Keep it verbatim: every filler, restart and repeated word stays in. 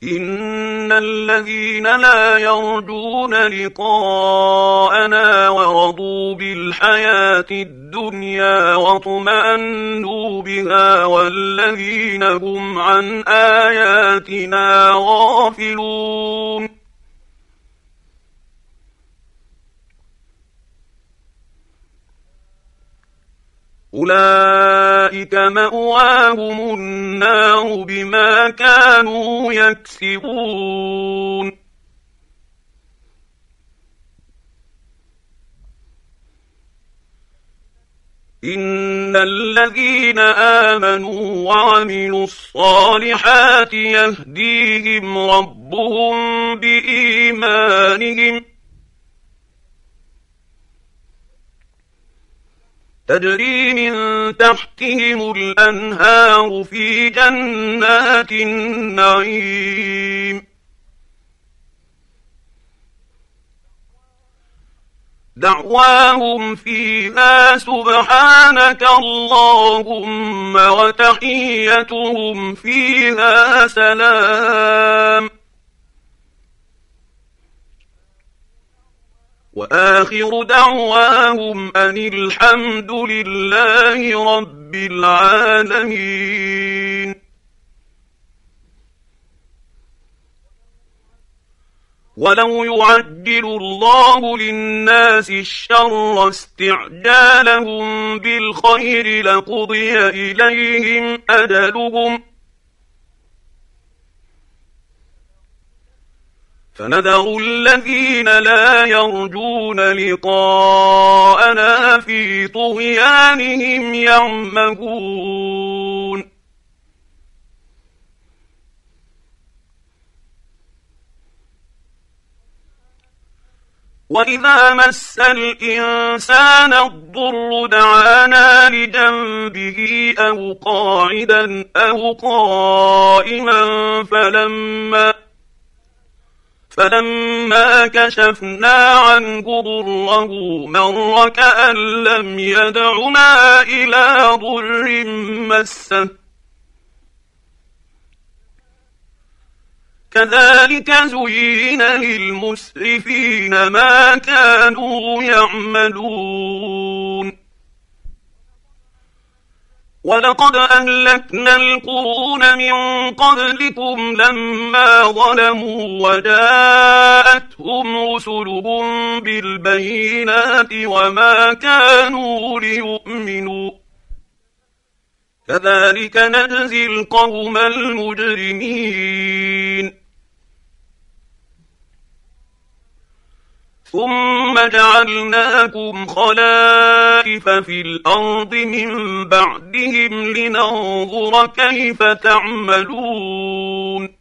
إن الذين لا يرجون لقاءنا ورضوا بالحياة الدنيا واطمأنوا بها والذين هم عن آياتنا غافلون أولئك مأواهم النار بما كانوا يكسبون إن الذين آمنوا وعملوا الصالحات يهديهم ربهم بإيمانهم تجري من تحتهم الأنهار في جنات النعيم دعواهم فيها سبحانك اللهم وتحيتهم فيها سلام وآخر دعواهم أن الحمد لله رب العالمين ولو يعجل الله للناس الشر استعجالهم بالخير لقضي إليهم أجلهم فنذر الذين لا يرجون لقاءنا في طغيانهم يعمهون وإذا مس الإنسان الضر دعانا لجنبه أو قاعدا أو قائما فلما فلما كشفنا عنه ضره مر كأن لم يدعنا إلى ضر مسه كذلك زين للمسرفين ما كانوا يعملون ولقد أهلكنا القرون من قبلكم لما ظلموا وجاءتهم رسلهم بالبينات وما كانوا ليؤمنوا كذلك نجزي القوم المجرمين ثم جعلناكم خلائف في الأرض من بعدهم لننظر كيف تعملون